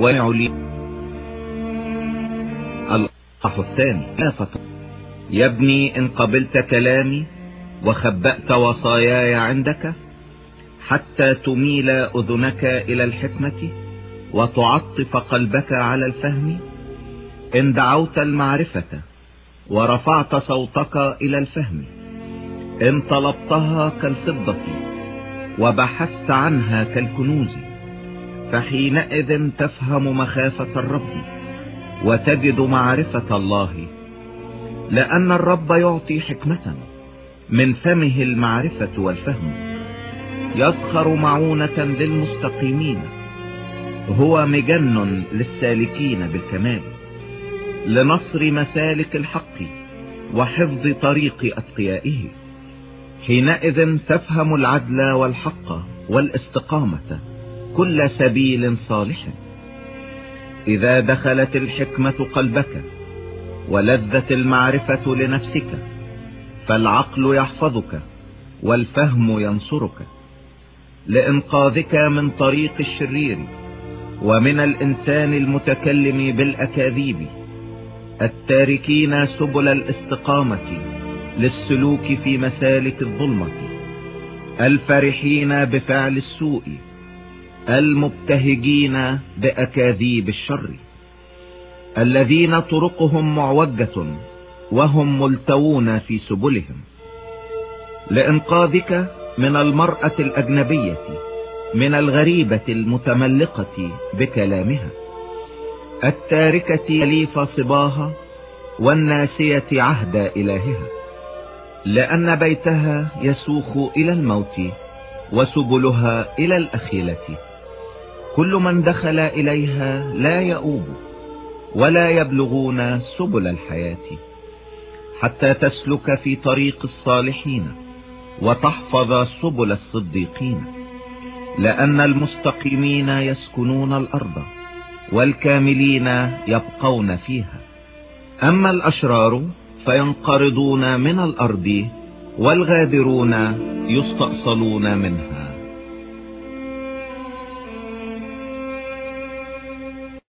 ويعلي. الأصحاح الثاني. يا ابني إن قبلت كلامي وخبأت وصاياي عندك حتى تميل أذنك إلى الحكمة وتعطف قلبك على الفهم، إن دعوت المعرفة ورفعت صوتك إلى الفهم، إن طلبتها كالفضة وبحثت عنها كالكنوز، فحينئذ تفهم مخافة الرب وتجد معرفة الله، لأن الرب يعطي حكمة، من فمه المعرفة والفهم. يسخر معونة للمستقيمين، هو مجن للسالكين بالكمال، لنصر مسالك الحق وحفظ طريق أتقيائه. حينئذ تفهم العدل والحق والاستقامة، كل سبيل صالح. إذا دخلت الحكمة قلبك ولذت المعرفة لنفسك، فالعقل يحفظك والفهم ينصرك، لإنقاذك من طريق الشرير ومن الإنسان المتكلم بالأكاذيب، التاركين سبل الاستقامة للسلوك في مسالك الظلمة، الفرحين بفعل السوء، المبتهجين بأكاذيب الشر، الذين طرقهم معوجة وهم ملتوون في سبلهم، لإنقاذك من المرأة الأجنبية، من الغريبة المتملقة بكلامها، التاركة ليف صباها والناسية عهد إلهها، لأن بيتها يسوق إلى الموت وسبلها إلى الأخيلة. كل من دخل إليها لا يؤوب ولا يبلغون سبل الحياة، حتى تسلك في طريق الصالحين وتحفظ سبل الصديقين، لأن المستقيمين يسكنون الأرض والكاملين يبقون فيها، أما الأشرار فينقرضون من الأرض والغادرون يستأصلون منها.